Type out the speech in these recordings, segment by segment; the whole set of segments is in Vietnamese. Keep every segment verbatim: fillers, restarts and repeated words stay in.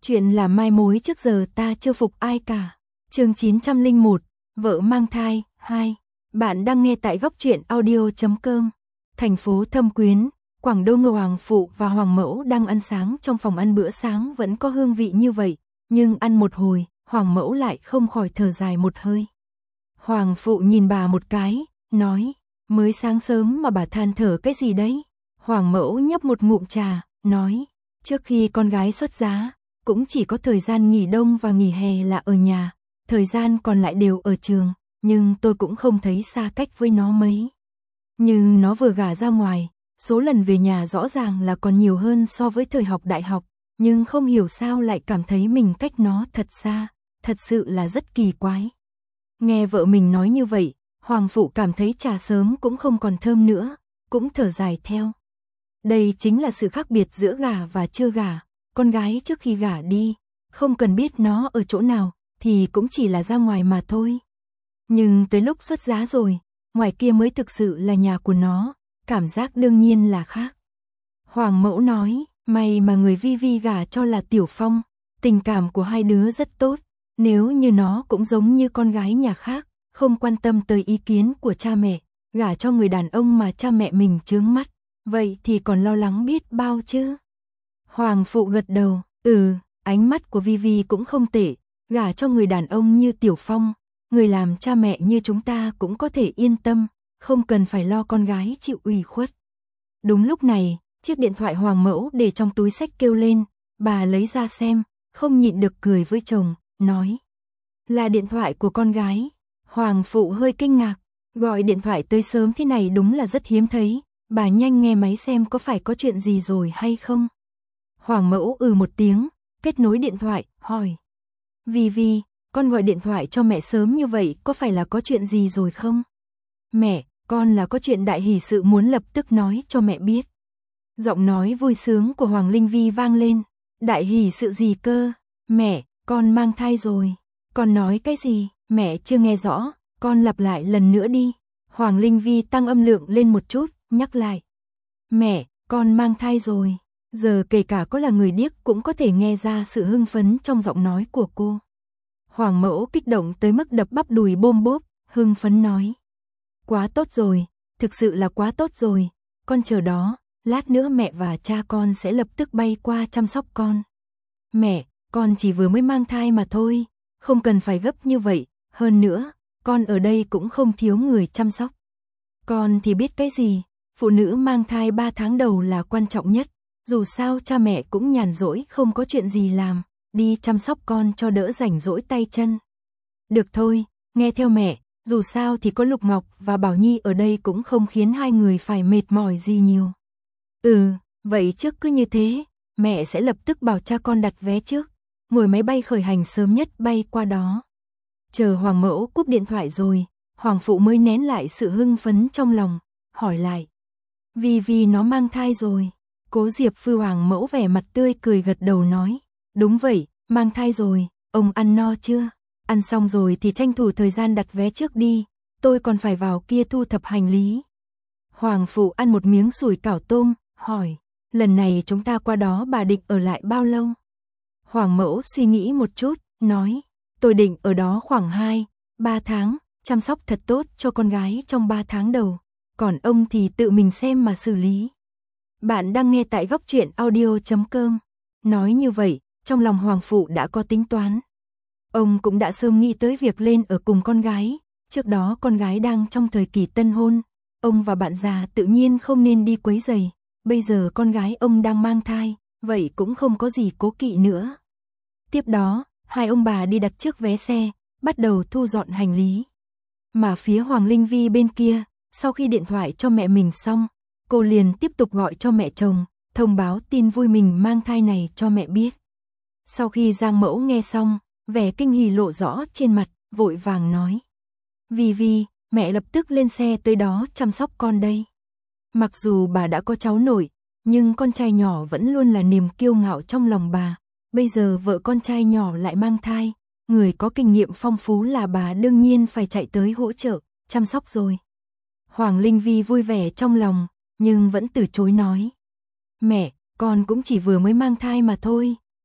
Chuyện là mai mối trước giờ ta chưa phục ai cả. Chương chín trăm lẻ một, vợ mang thai, hai. Bạn đang nghe tại góc truyện audio chấm com. Thành phố Thâm Quyến, Quảng Đông, Hoàng phụ và Hoàng mẫu đang ăn sáng trong phòng ăn, bữa sáng vẫn có hương vị như vậy, nhưng ăn một hồi, Hoàng mẫu lại không khỏi thở dài một hơi. Hoàng phụ nhìn bà một cái, nói, mới sáng sớm mà bà than thở cái gì đấy? Hoàng mẫu nhấp một ngụm trà, nói, trước khi con gái xuất giá, cũng chỉ có thời gian nghỉ đông và nghỉ hè là ở nhà, thời gian còn lại đều ở trường, nhưng tôi cũng không thấy xa cách với nó mấy. Nhưng nó vừa gả ra ngoài, số lần về nhà rõ ràng là còn nhiều hơn so với thời học đại học, nhưng không hiểu sao lại cảm thấy mình cách nó thật xa, thật sự là rất kỳ quái. Nghe vợ mình nói như vậy, Hoàng phụ cảm thấy trà sớm cũng không còn thơm nữa, cũng thở dài theo. Đây chính là sự khác biệt giữa gả và chưa gả. Con gái trước khi gả đi, không cần biết nó ở chỗ nào, thì cũng chỉ là ra ngoài mà thôi. Nhưng tới lúc xuất giá rồi, ngoài kia mới thực sự là nhà của nó, cảm giác đương nhiên là khác. Hoàng mẫu nói, may mà người Vi Vi gả cho là Tiểu Phong, tình cảm của hai đứa rất tốt, nếu như nó cũng giống như con gái nhà khác, không quan tâm tới ý kiến của cha mẹ, gả cho người đàn ông mà cha mẹ mình chướng mắt, vậy thì còn lo lắng biết bao chứ. Hoàng phụ gật đầu, ừ, ánh mắt của Vi Vi cũng không tệ, gả cho người đàn ông như Tiểu Phong, người làm cha mẹ như chúng ta cũng có thể yên tâm, không cần phải lo con gái chịu ủy khuất. Đúng lúc này, chiếc điện thoại Hoàng mẫu để trong túi xách kêu lên, bà lấy ra xem, không nhịn được cười với chồng, nói, là điện thoại của con gái. Hoàng phụ hơi kinh ngạc, gọi điện thoại tới sớm thế này đúng là rất hiếm thấy, bà nhanh nghe máy xem có phải có chuyện gì rồi hay không. Hoàng mẫu ừ một tiếng, kết nối điện thoại, hỏi, Vi Vi, con gọi điện thoại cho mẹ sớm như vậy có phải là có chuyện gì rồi không? Mẹ, con là có chuyện đại hỷ sự muốn lập tức nói cho mẹ biết. Giọng nói vui sướng của Hoàng Linh Vi vang lên, đại hỷ sự gì cơ? Mẹ, con mang thai rồi. Con nói cái gì? Mẹ chưa nghe rõ, con lặp lại lần nữa đi. Hoàng Linh Vi tăng âm lượng lên một chút, nhắc lại. Mẹ, con mang thai rồi. Giờ kể cả có là người điếc cũng có thể nghe ra sự hưng phấn trong giọng nói của cô. Hoàng mẫu kích động tới mức đập bắp đùi bôm bốp, hưng phấn nói. Quá tốt rồi, thực sự là quá tốt rồi, con chờ đó, lát nữa mẹ và cha con sẽ lập tức bay qua chăm sóc con. Mẹ, con chỉ vừa mới mang thai mà thôi, không cần phải gấp như vậy, hơn nữa, con ở đây cũng không thiếu người chăm sóc. Con thì biết cái gì, phụ nữ mang thai ba tháng đầu là quan trọng nhất. Dù sao cha mẹ cũng nhàn rỗi không có chuyện gì làm, đi chăm sóc con cho đỡ rảnh rỗi tay chân. Được thôi, nghe theo mẹ, dù sao thì có Lục Ngọc và Bảo Nhi ở đây cũng không khiến hai người phải mệt mỏi gì nhiều. Ừ, vậy trước cứ như thế, mẹ sẽ lập tức bảo cha con đặt vé trước, ngồi máy bay khởi hành sớm nhất bay qua đó. Chờ Hoàng mẫu cúp điện thoại rồi, Hoàng phụ mới nén lại sự hưng phấn trong lòng, hỏi lại. Vi Vi nó mang thai rồi. Cố Diệp Phu Hoàng mẫu vẻ mặt tươi cười gật đầu nói, đúng vậy, mang thai rồi, ông ăn no chưa? Ăn xong rồi thì tranh thủ thời gian đặt vé trước đi, tôi còn phải vào kia thu thập hành lý. Hoàng phụ ăn một miếng sủi cảo tôm, hỏi, lần này chúng ta qua đó bà định ở lại bao lâu? Hoàng mẫu suy nghĩ một chút, nói, tôi định ở đó khoảng hai, ba tháng, chăm sóc thật tốt cho con gái trong ba tháng đầu, còn ông thì tự mình xem mà xử lý. Bạn đang nghe tại góc truyện audio chấm com. Nói như vậy, trong lòng Hoàng phụ đã có tính toán. Ông cũng đã sớm nghĩ tới việc lên ở cùng con gái, trước đó con gái đang trong thời kỳ tân hôn, ông và bạn già tự nhiên không nên đi quấy rầy, bây giờ con gái ông đang mang thai, vậy cũng không có gì cố kỵ nữa. Tiếp đó, hai ông bà đi đặt trước vé xe, bắt đầu thu dọn hành lý. Mà phía Hoàng Linh Vi bên kia, sau khi điện thoại cho mẹ mình xong, cô liền tiếp tục gọi cho mẹ chồng, thông báo tin vui mình mang thai này cho mẹ biết. Sau khi Giang mẫu nghe xong, vẻ kinh hỉ lộ rõ trên mặt, vội vàng nói. Vi Vi, mẹ lập tức lên xe tới đó chăm sóc con đây. Mặc dù bà đã có cháu nội, nhưng con trai nhỏ vẫn luôn là niềm kiêu ngạo trong lòng bà. Bây giờ vợ con trai nhỏ lại mang thai, người có kinh nghiệm phong phú là bà đương nhiên phải chạy tới hỗ trợ, chăm sóc rồi. Hoàng Linh Vi vui vẻ trong lòng, nhưng vẫn từ chối nói. Mẹ, con cũng chỉ vừa mới mang thai mà thôi,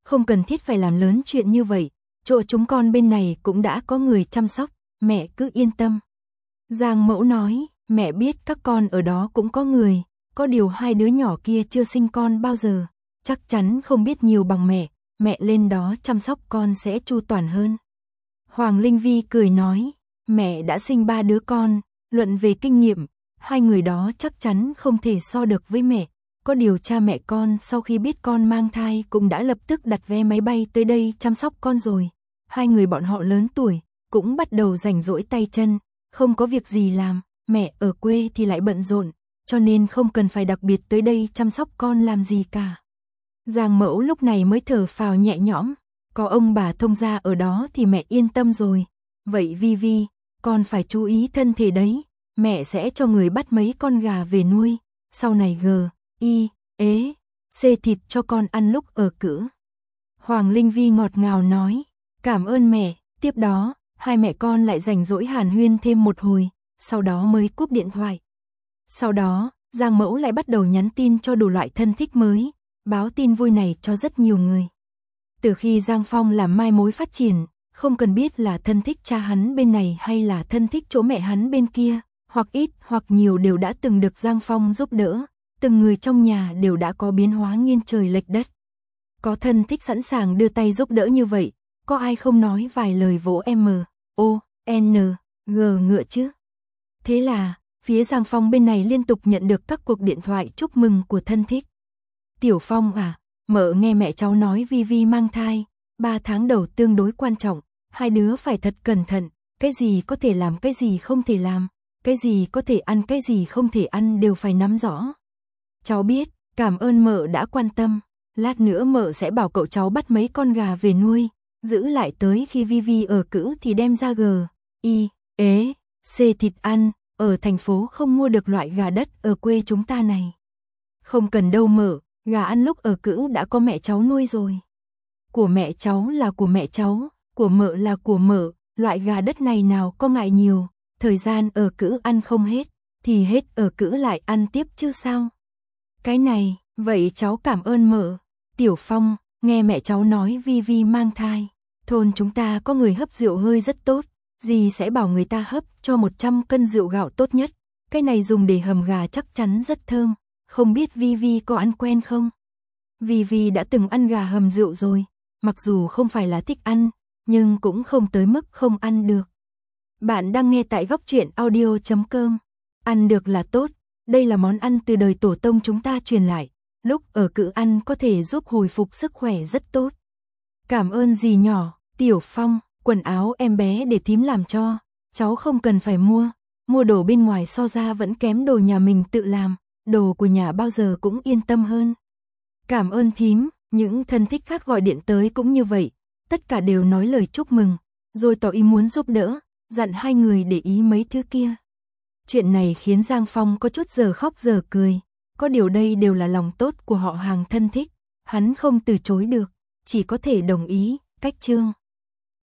không cần thiết phải làm lớn chuyện như vậy, chỗ chúng con bên này cũng đã có người chăm sóc, mẹ cứ yên tâm. Giang mẫu nói, mẹ biết các con ở đó cũng có người, có điều hai đứa nhỏ kia chưa sinh con bao giờ, chắc chắn không biết nhiều bằng mẹ, mẹ lên đó chăm sóc con sẽ chu toàn hơn. Hoàng Linh Vi cười nói, mẹ đã sinh ba đứa con, luận về kinh nghiệm, hai người đó chắc chắn không thể so được với mẹ. Có điều cha mẹ con sau khi biết con mang thai cũng đã lập tức đặt vé máy bay tới đây chăm sóc con rồi. Hai người bọn họ lớn tuổi, cũng bắt đầu rảnh rỗi tay chân, không có việc gì làm, mẹ ở quê thì lại bận rộn, cho nên không cần phải đặc biệt tới đây chăm sóc con làm gì cả. Giang mẫu lúc này mới thở phào nhẹ nhõm, có ông bà thông gia ở đó thì mẹ yên tâm rồi. Vậy Vi Vi, con phải chú ý thân thể đấy, mẹ sẽ cho người bắt mấy con gà về nuôi, sau này gờ, y, ế, xê thịt cho con ăn lúc ở cữ. Hoàng Linh Vi ngọt ngào nói, cảm ơn mẹ, tiếp đó, hai mẹ con lại rảnh rỗi hàn huyên thêm một hồi, sau đó mới cúp điện thoại. Sau đó, Giang mẫu lại bắt đầu nhắn tin cho đủ loại thân thích mới, báo tin vui này cho rất nhiều người. Từ khi Giang Phong làm mai mối phát triển, không cần biết là thân thích cha hắn bên này hay là thân thích chỗ mẹ hắn bên kia, hoặc ít hoặc nhiều đều đã từng được Giang Phong giúp đỡ, từng người trong nhà đều đã có biến hóa nghiêng trời lệch đất. Có thân thích sẵn sàng đưa tay giúp đỡ như vậy, có ai không nói vài lời vỗ M, O, N, G ngựa chứ. Thế là, phía Giang Phong bên này liên tục nhận được các cuộc điện thoại chúc mừng của thân thích. Tiểu Phong à, mợ nghe mẹ cháu nói Vi Vi mang thai, ba tháng đầu tương đối quan trọng, hai đứa phải thật cẩn thận, cái gì có thể làm cái gì không thể làm, cái gì có thể ăn cái gì không thể ăn đều phải nắm rõ. Cháu biết, cảm ơn mợ đã quan tâm, lát nữa mợ sẽ bảo cậu cháu bắt mấy con gà về nuôi, giữ lại tới khi Vi Vi ở cữ thì đem ra gờ, y, ế, xê thịt ăn, ở thành phố không mua được loại gà đất ở quê chúng ta này. Không cần đâu mợ, gà ăn lúc ở cữ đã có mẹ cháu nuôi rồi. Của mẹ cháu là của mẹ cháu, của mợ là của mợ, loại gà đất này nào có ngại nhiều, thời gian ở cữ ăn không hết, thì hết ở cữ lại ăn tiếp chứ sao. Cái này, vậy cháu cảm ơn mợ. Tiểu Phong, nghe mẹ cháu nói Vi Vi mang thai, thôn chúng ta có người hấp rượu hơi rất tốt, dì sẽ bảo người ta hấp cho một trăm cân rượu gạo tốt nhất, cái này dùng để hầm gà chắc chắn rất thơm, không biết Vi Vi có ăn quen không? Vi Vi đã từng ăn gà hầm rượu rồi, mặc dù không phải là thích ăn, nhưng cũng không tới mức không ăn được. Bạn đang nghe tại góc truyện audio chấm com. Ăn được là tốt, đây là món ăn từ đời tổ tông chúng ta truyền lại, lúc ở cữ ăn có thể giúp hồi phục sức khỏe rất tốt. Cảm ơn dì nhỏ, Tiểu Phong, quần áo em bé để thím làm cho, cháu không cần phải mua, mua đồ bên ngoài so ra vẫn kém đồ nhà mình tự làm, đồ của nhà bao giờ cũng yên tâm hơn. Cảm ơn thím, những thân thích khác gọi điện tới cũng như vậy, tất cả đều nói lời chúc mừng, rồi tỏ ý muốn giúp đỡ, dặn hai người để ý mấy thứ kia. Chuyện này khiến Giang Phong có chút giờ khóc giờ cười, có điều đây đều là lòng tốt của họ hàng thân thích, hắn không từ chối được, chỉ có thể đồng ý, cách chương.